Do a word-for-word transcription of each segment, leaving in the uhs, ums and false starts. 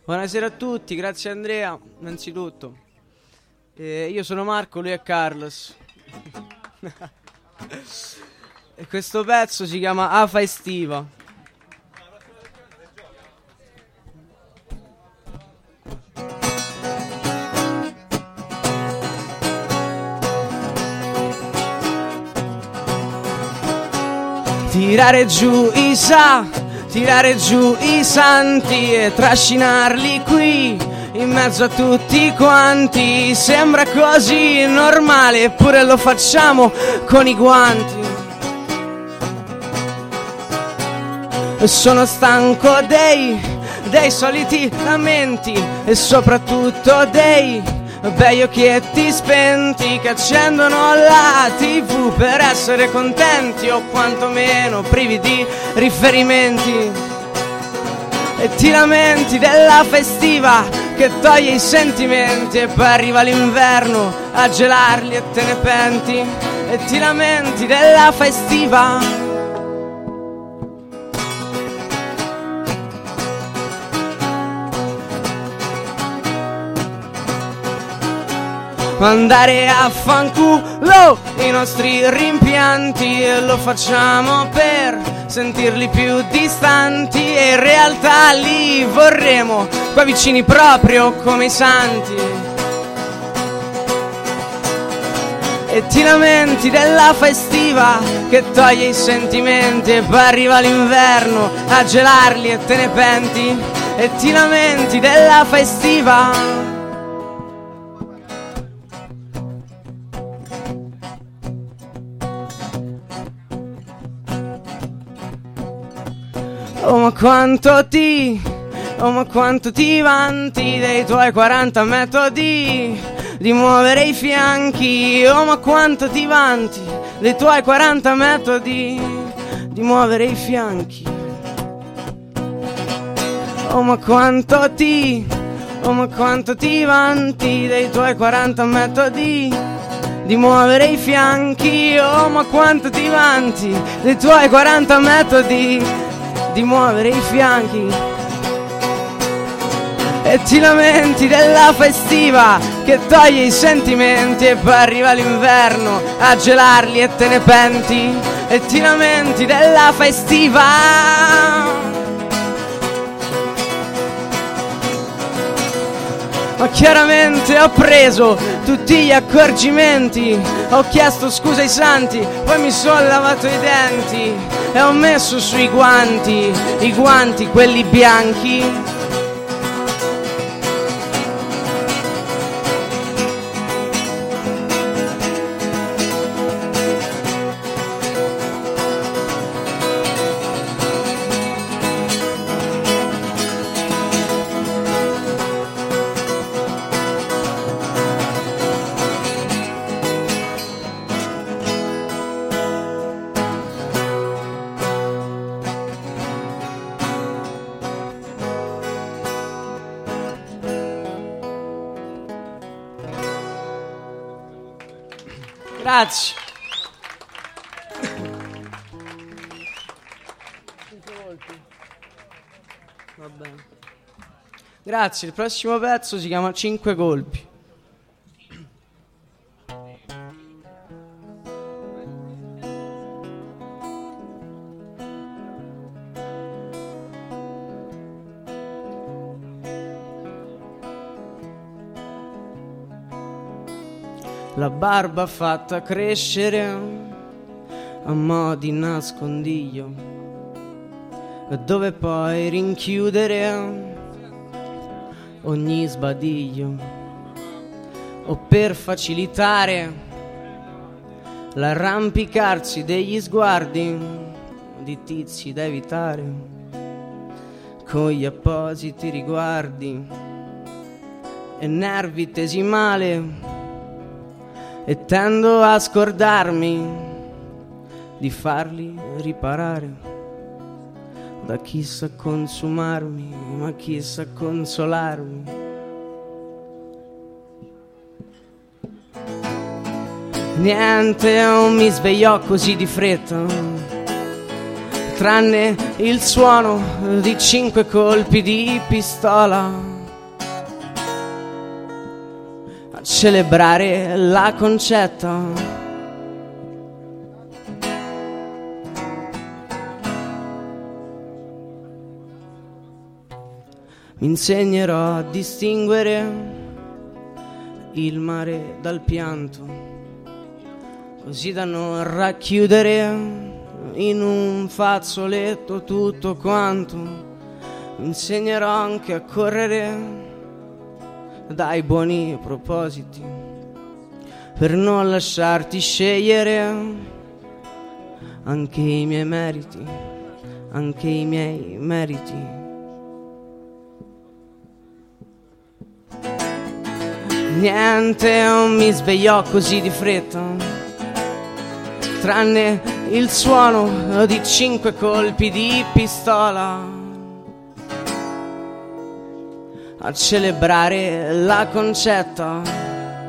Buonasera a tutti, grazie Andrea, innanzitutto. Eh, io sono Marco, lui è Carlos. E questo pezzo si chiama Afa Estiva. Tirare giù i sa, tirare giù i santi e trascinarli qui in mezzo a tutti quanti. Sembra così normale, eppure lo facciamo con i guanti. E sono stanco dei, dei soliti lamenti e soprattutto dei bei occhietti spenti che accendono la tivù per essere contenti o quantomeno privi di riferimenti. E ti lamenti della festiva che toglie i sentimenti e poi arriva l'inverno a gelarli e te ne penti. E ti lamenti della festiva. Andare a fanculo i nostri rimpianti e lo facciamo per sentirli più distanti e in realtà li vorremmo qua vicini proprio come i santi. E ti lamenti della festiva che toglie i sentimenti e poi arriva l'inverno a gelarli e te ne penti. E ti lamenti della festiva. Oh ma quanto ti, oh ma quanto ti vanti dei tuoi quaranta metodi di muovere i fianchi. Oh ma quanto ti vanti dei tuoi quaranta metodi di muovere i fianchi. Oh ma quanto ti, oh ma quanto ti vanti dei tuoi quaranta metodi di muovere i fianchi. Oh ma quanto ti vanti dei tuoi quaranta metodi di muovere i fianchi. E ti lamenti della festiva che toglie i sentimenti e poi arriva l'inverno a gelarli e te ne penti. E ti lamenti della festiva. Ma chiaramente ho preso tutti gli accorgimenti, ho chiesto scusa ai santi, poi mi sono lavato i denti e ho messo sui guanti, i guanti quelli bianchi. Grazie. Va bene. Grazie, il prossimo pezzo si chiama Cinque colpi. La barba fatta crescere a mo' di nascondiglio, dove poi rinchiudere ogni sbadiglio, o per facilitare l'arrampicarsi degli sguardi di tizi da evitare, con gli appositi riguardi e nervi tesi male. E tendo a scordarmi di farli riparare da chi sa consumarmi, ma chi sa consolarmi. Niente non mi svegliò così di fretta, tranne il suono di cinque colpi di pistola a celebrare la Concetta. Mi insegnerò a distinguere il mare dal pianto, così da non racchiudere in un fazzoletto tutto quanto. Mi insegnerò anche a correre dai buoni propositi, per non lasciarti scegliere anche i miei meriti, anche i miei meriti. Niente mi svegliò così di fretta, tranne il suono di cinque colpi di pistola, a celebrare la Concetta.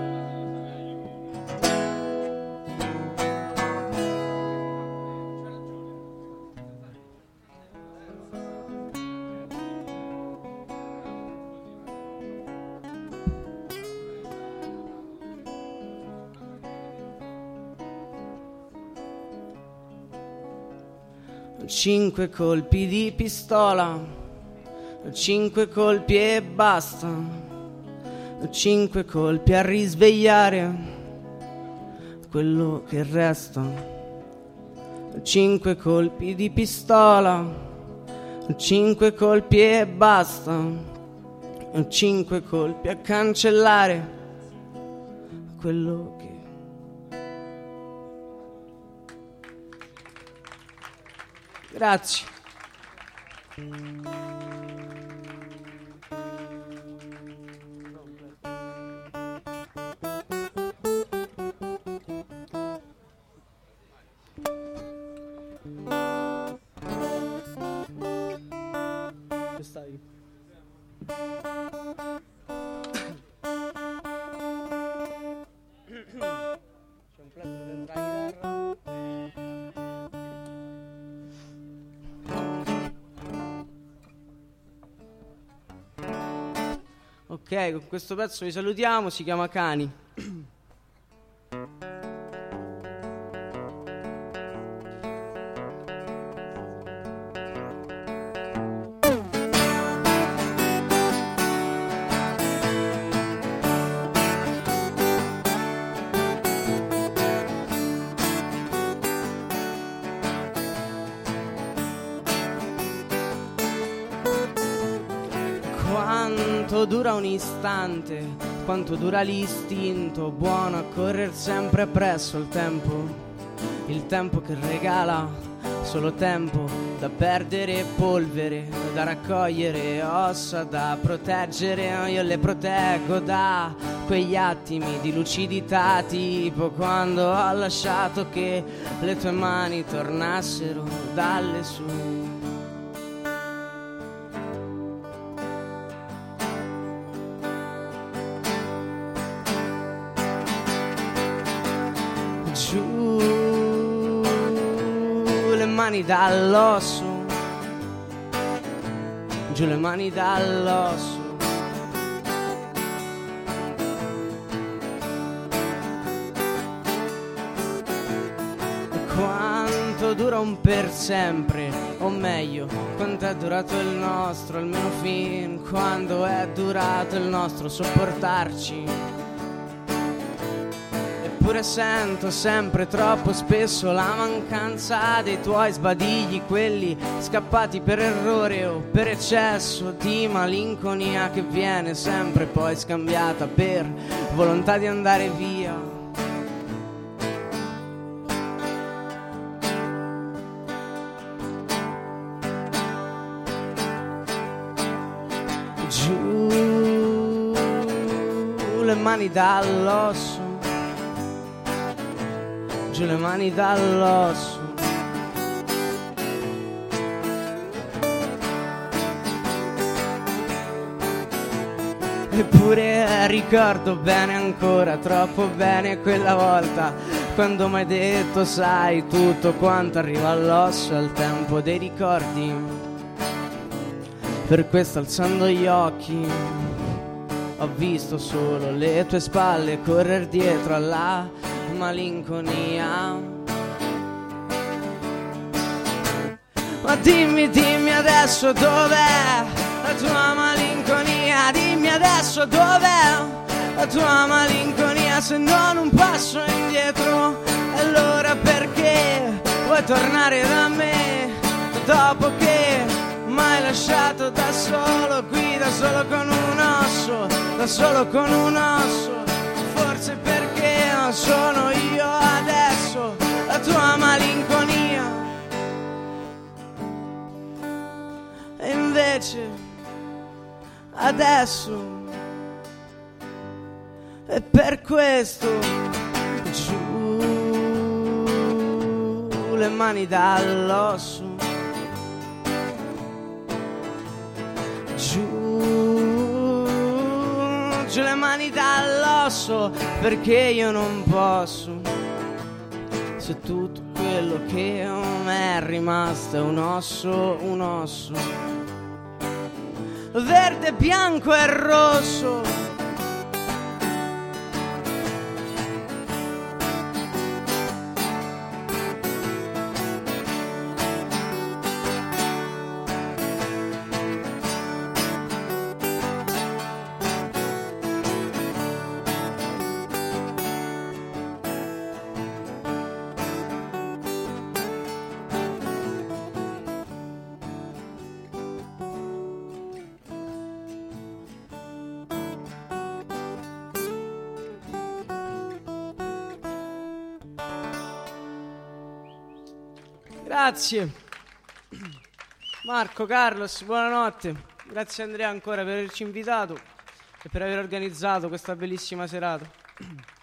Cinque colpi di pistola, cinque colpi e basta, cinque colpi a risvegliare quello che resta. Cinque colpi di pistola, cinque colpi e basta, cinque colpi a cancellare quello che... Grazie. Stai. C'è un pezzo dentro la chitarra. Ok, con questo pezzo vi salutiamo, si chiama Cani. Quanto dura un istante, quanto dura l'istinto buono a correre sempre appresso il tempo, il tempo che regala solo tempo da perdere, polvere da raccogliere, ossa da proteggere. Io le proteggo da quegli attimi di lucidità, tipo quando ho lasciato che le tue mani tornassero dalle sue. Giù le mani dall'osso, giù le mani dall'osso. Quanto dura un per sempre, o meglio, quanto è durato il nostro, almeno fin quando è durato il nostro sopportarci. Eppure sento sempre troppo spesso la mancanza dei tuoi sbadigli, quelli scappati per errore o per eccesso di malinconia, che viene sempre poi scambiata per volontà di andare via. Giù le mani dall'osso, giù le mani dall'osso. Eppure ricordo bene ancora, troppo bene quella volta, quando m'hai detto sai tutto quanto arriva all'osso, al tempo dei ricordi. Per questo alzando gli occhi ho visto solo le tue spalle correr dietro alla malinconia. Ma dimmi, dimmi adesso dov'è la tua malinconia, dimmi adesso dov'è la tua malinconia, se non un passo indietro, allora perché vuoi tornare da me, dopo che m'hai lasciato da solo qui, da solo con un osso, da solo con un osso, forse perché non sono io adesso la tua malinconia. E invece adesso è per questo giù le mani dall'osso, giù, giù le mani dall'osso, perché io non posso, se tutto quello che a me è rimasto è un osso, un osso, verde, bianco e rosso. Grazie Marco, Carlos, buonanotte. Grazie Andrea ancora per averci invitato e per aver organizzato questa bellissima serata.